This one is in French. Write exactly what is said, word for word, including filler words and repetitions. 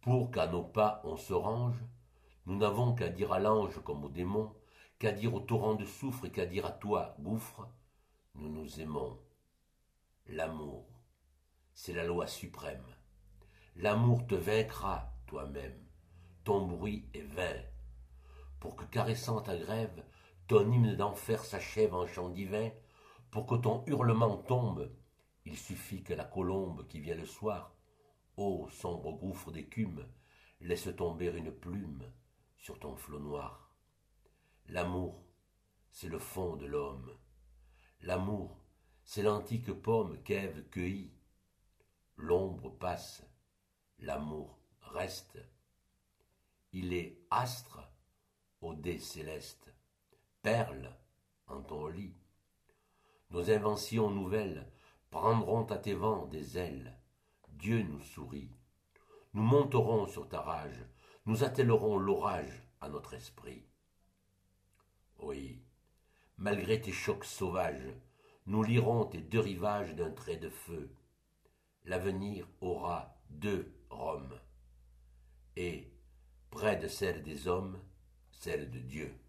Pour qu'à nos pas on se range, nous n'avons qu'à dire à l'ange comme au démon, qu'à dire au torrent de soufre et qu'à dire à toi, gouffre, nous nous aimons. L'amour, c'est la loi suprême. L'amour te vaincra toi-même. Ton bruit est vain. Pour que caressant ta grève, ton hymne d'enfer s'achève en chant divin, pour que ton hurlement tombe, il suffit que la colombe qui vient le soir, ô sombre gouffre d'écume, laisse tomber une plume sur ton flot noir. L'amour, c'est le fond de l'homme. L'amour, c'est l'antique pomme qu'Ève cueillit. L'ombre passe, l'amour reste. Il est astre au dé céleste, perle en ton lit. Nos inventions nouvelles prendront à tes vents des ailes. Dieu nous sourit. Nous monterons sur ta rage, nous attellerons l'orage à notre esprit. Oui, malgré tes chocs sauvages, nous lirons tes deux rivages d'un trait de feu. L'avenir aura deux Roms, et, près de celle des hommes, celle de Dieu.